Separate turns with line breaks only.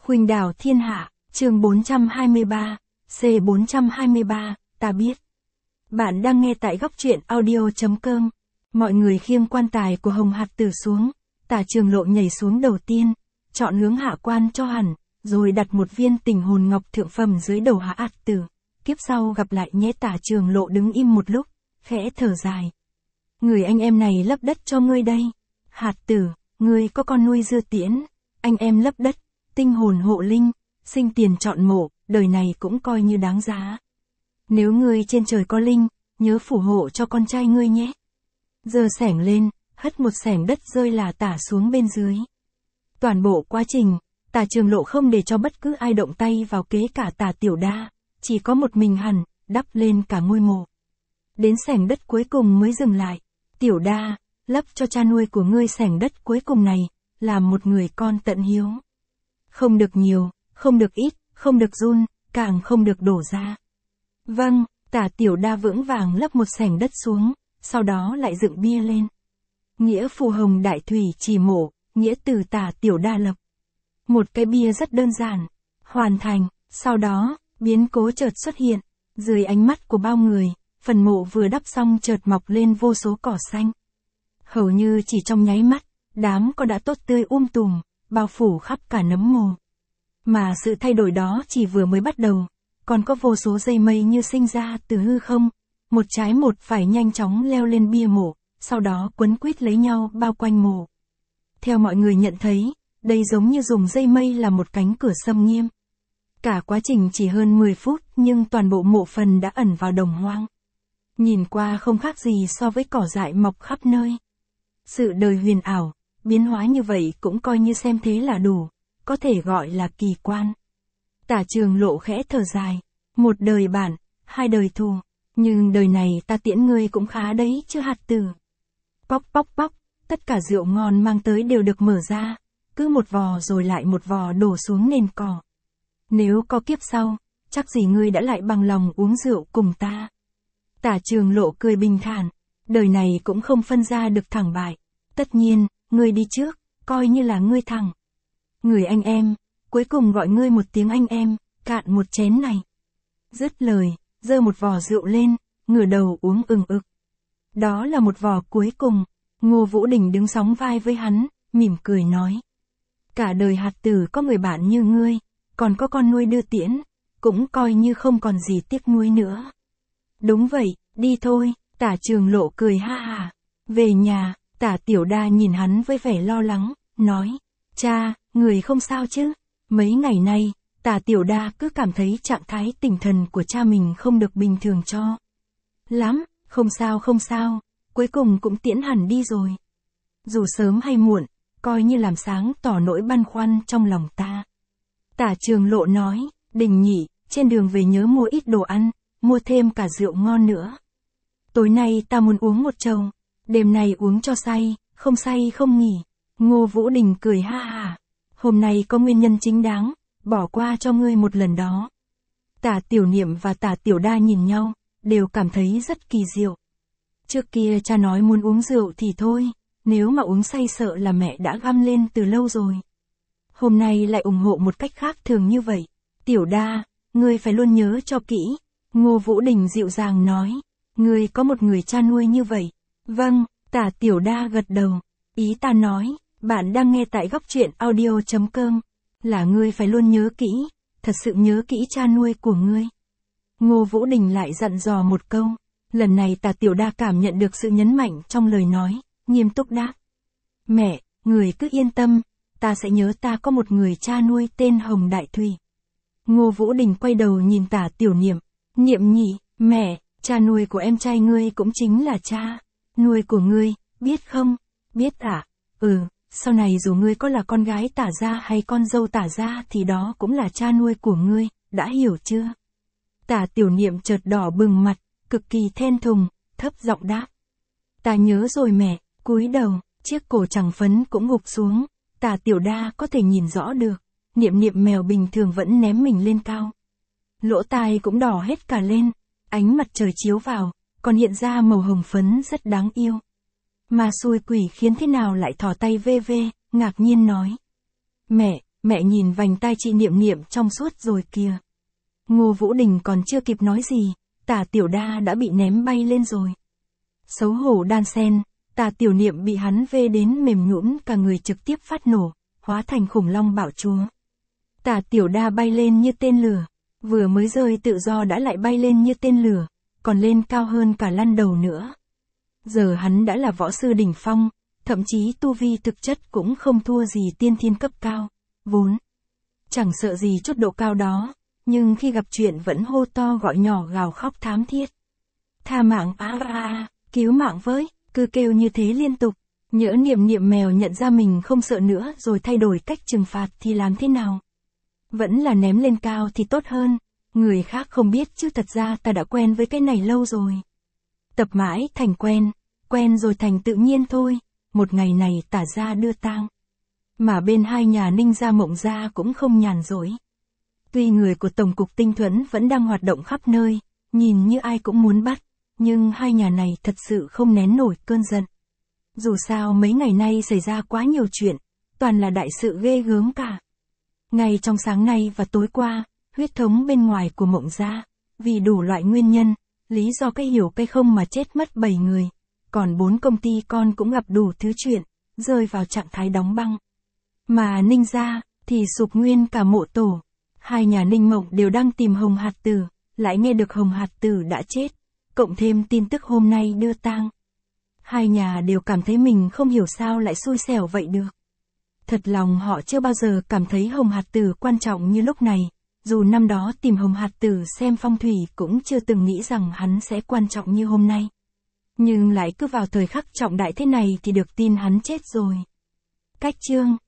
Khuynh đảo thiên hạ, chương 423, C423, ta biết. Bạn đang nghe tại góc truyện audio.com. Mọi người khiêng quan tài của Hồng Hạt Tử xuống, Tả Trường Lộ nhảy xuống đầu tiên, chọn hướng hạ quan cho hẳn, rồi đặt một viên tình hồn ngọc thượng phẩm dưới đầu Hạ Hạt Tử. Kiếp sau gặp lại nhé. Tả Trường Lộ đứng im một lúc, khẽ thở dài. Người anh em này lấp đất cho ngươi đây. Hạt Tử, ngươi có con nuôi dưa tiễn, anh em lấp đất, tinh hồn hộ linh, sinh tiền chọn mộ, đời này cũng coi như đáng giá. Nếu ngươi trên trời có linh, nhớ phù hộ cho con trai ngươi nhé. Giơ xẻng lên, hất một xẻng đất rơi là tả xuống bên dưới. Toàn bộ quá trình, Tả Trường Lộ không để cho bất cứ ai động tay vào, kế cả Tả Tiểu Đa, chỉ có một mình hắn, đắp lên cả ngôi mộ. Đến xẻng đất cuối cùng mới dừng lại. Tiểu Đa, lấp cho cha nuôi của ngươi xẻng đất cuối cùng này, làm một người con tận hiếu. Không được nhiều, không được ít, không được run, càng không được đổ ra. Vâng, Tả Tiểu Đa vững vàng lấp một xẻng đất xuống, sau đó lại dựng bia lên. Nghĩa phù Hồng Đại Thủy chỉ mộ, nghĩa từ Tả Tiểu Đa lập. Một cái bia rất đơn giản, hoàn thành, sau đó, biến cố chợt xuất hiện, dưới ánh mắt của bao người, phần mộ vừa đắp xong chợt mọc lên vô số cỏ xanh. Hầu như chỉ trong nháy mắt, đám cỏ đã tốt tươi tùm, bao phủ khắp cả nấm mồ. Mà sự thay đổi đó chỉ vừa mới bắt đầu, còn có vô số dây mây như sinh ra từ hư không, một trái một phải nhanh chóng leo lên bia mộ, sau đó quấn quýt lấy nhau bao quanh mộ. Theo mọi người nhận thấy, đây giống như dùng dây mây là một cánh cửa xâm nghiêm. Cả quá trình chỉ hơn 10 phút nhưng toàn bộ mộ phần đã ẩn vào đồng hoang. Nhìn qua không khác gì so với cỏ dại mọc khắp nơi. Sự đời huyền ảo, biến hóa như vậy cũng coi như xem thế là đủ, có thể gọi là kỳ quan. Tả Trường Lộ khẽ thở dài, một đời bạn, hai đời thù, nhưng đời này ta tiễn ngươi cũng khá đấy chứ Hạt Tử. Póc póc póc, tất cả rượu ngon mang tới đều được mở ra, cứ một vò rồi lại một vò đổ xuống nền cỏ. Nếu có kiếp sau, chắc gì ngươi đã lại bằng lòng uống rượu cùng ta. Tả Trường Lộ cười bình thản, đời này cũng không phân ra được thắng bại. Tất nhiên, ngươi đi trước, coi như là ngươi thắng. Người anh em, cuối cùng gọi ngươi một tiếng anh em, cạn một chén này. Dứt lời, giơ một vò rượu lên, ngửa đầu uống ừng ực. Đó là một vò cuối cùng, Ngô Vũ Đình đứng sóng vai với hắn, mỉm cười nói. Cả đời Hạt Tử có người bạn như ngươi, còn có con nuôi đưa tiễn, cũng coi như không còn gì tiếc nuối nữa. Đúng vậy, đi thôi, Tả Trường Lộ cười ha ha. Về nhà, Tả Tiểu Đa nhìn hắn với vẻ lo lắng, nói. Cha, người không sao chứ? Mấy ngày nay, Tả Tiểu Đa cứ cảm thấy trạng thái tinh thần của cha mình không được bình thường cho lắm. Không sao, cuối cùng cũng tiễn hẳn đi rồi. Dù sớm hay muộn, coi như làm sáng tỏ nỗi băn khoăn trong lòng ta. Tả Trường Lộ nói, Đình nhị, trên đường về nhớ mua ít đồ ăn, mua thêm cả rượu ngon nữa. Tối nay ta muốn uống một chầu, đêm nay uống cho say không nghỉ. Ngô Vũ Đình cười ha ha. Hôm nay có nguyên nhân chính đáng, bỏ qua cho ngươi một lần đó. Tả Tiểu Niệm và Tả Tiểu Đa nhìn nhau, đều cảm thấy rất kỳ diệu. Trước kia cha nói muốn uống rượu thì thôi, nếu mà uống say sợ là mẹ đã găm lên từ lâu rồi. Hôm nay lại ủng hộ một cách khác thường như vậy. Tiểu Đa, ngươi phải luôn nhớ cho kỹ. Ngô Vũ Đình dịu dàng nói. Ngươi có một người cha nuôi như vậy. Vâng, Tả Tiểu Đa gật đầu. Ý ta nói, bạn đang nghe tại góc truyện audio.com. Là ngươi phải luôn nhớ kỹ, thật sự nhớ kỹ cha nuôi của ngươi. Ngô Vũ Đình lại dặn dò một câu. Lần này Tả Tiểu Đa cảm nhận được sự nhấn mạnh trong lời nói, nghiêm túc đáp. Mẹ, người cứ yên tâm, ta sẽ nhớ ta có một người cha nuôi tên Hồng Đại Thủy. Ngô Vũ Đình quay đầu nhìn Tả Tiểu Niệm. Niệm nhị, mẹ, cha nuôi của em trai ngươi cũng chính là cha nuôi của ngươi, biết không? Biết ạ. Sau này dù ngươi có là con gái Tả gia hay con dâu Tả gia thì đó cũng là cha nuôi của ngươi, đã hiểu chưa? Tả Tiểu Niệm chợt đỏ bừng mặt, cực kỳ thẹn thùng, thấp giọng đáp. Ta nhớ rồi mẹ. Cúi đầu, chiếc cổ trắng phấn cũng gục xuống. Tả Tiểu Đa có thể nhìn rõ được, Niệm Niệm mèo bình thường vẫn ném mình lên cao. Lỗ tai cũng đỏ hết cả lên, ánh mặt trời chiếu vào, còn hiện ra màu hồng phấn rất đáng yêu. Mà xui quỷ khiến thế nào lại thò tay vê vê, ngạc nhiên nói. Mẹ, mẹ nhìn vành tai chị Niệm Niệm trong suốt rồi kìa. Ngô Vũ Đình còn chưa kịp nói gì, Tả Tiểu Đa đã bị ném bay lên rồi. Xấu hổ đan sen, Tả Tiểu Niệm bị hắn vê đến mềm nhũn cả người trực tiếp phát nổ, hóa thành khủng long bạo chúa. Tả Tiểu Đa bay lên như tên lửa, vừa mới rơi tự do đã lại bay lên như tên lửa, còn lên cao hơn cả lăn đầu nữa. Giờ hắn đã là võ sư đỉnh phong, thậm chí tu vi thực chất cũng không thua gì tiên thiên cấp cao, vốn chẳng sợ gì chút độ cao đó, nhưng khi gặp chuyện vẫn hô to gọi nhỏ gào khóc thám thiết. Tha mạng cứu mạng với, cứ kêu như thế liên tục. Nhỡ Niệm Niệm mèo nhận ra mình không sợ nữa rồi thay đổi cách trừng phạt thì làm thế nào? Vẫn là ném lên cao thì tốt hơn, người khác không biết chứ thật ra ta đã quen với cái này lâu rồi. Tập mãi thành quen rồi thành tự nhiên thôi, một ngày này Tả gia đưa tang. Mà bên hai nhà Ninh gia Mộng gia cũng không nhàn rỗi. Tuy người của Tổng cục Tinh Thuẫn vẫn đang hoạt động khắp nơi, nhìn như ai cũng muốn bắt, nhưng hai nhà này thật sự không nén nổi cơn giận. Dù sao mấy ngày nay xảy ra quá nhiều chuyện, toàn là đại sự ghê gớm cả. Ngay trong sáng nay và tối qua, huyết thống bên ngoài của Mộng gia, vì đủ loại nguyên nhân, lý do cái hiểu cái không mà chết mất 7 người, còn 4 công ty con cũng gặp đủ thứ chuyện, rơi vào trạng thái đóng băng. Mà Ninh gia, thì sụp nguyên cả mộ tổ. Hai nhà Ninh Mộng đều đang tìm Hồng Hạt Tử, lại nghe được Hồng Hạt Tử đã chết, cộng thêm tin tức hôm nay đưa tang. Hai nhà đều cảm thấy mình không hiểu sao lại xui xẻo vậy được. Thật lòng họ chưa bao giờ cảm thấy Hồng Hạt Tử quan trọng như lúc này, dù năm đó tìm Hồng Hạt Tử xem phong thủy cũng chưa từng nghĩ rằng hắn sẽ quan trọng như hôm nay. Nhưng lại cứ vào thời khắc trọng đại thế này thì được tin hắn chết rồi. Cách chương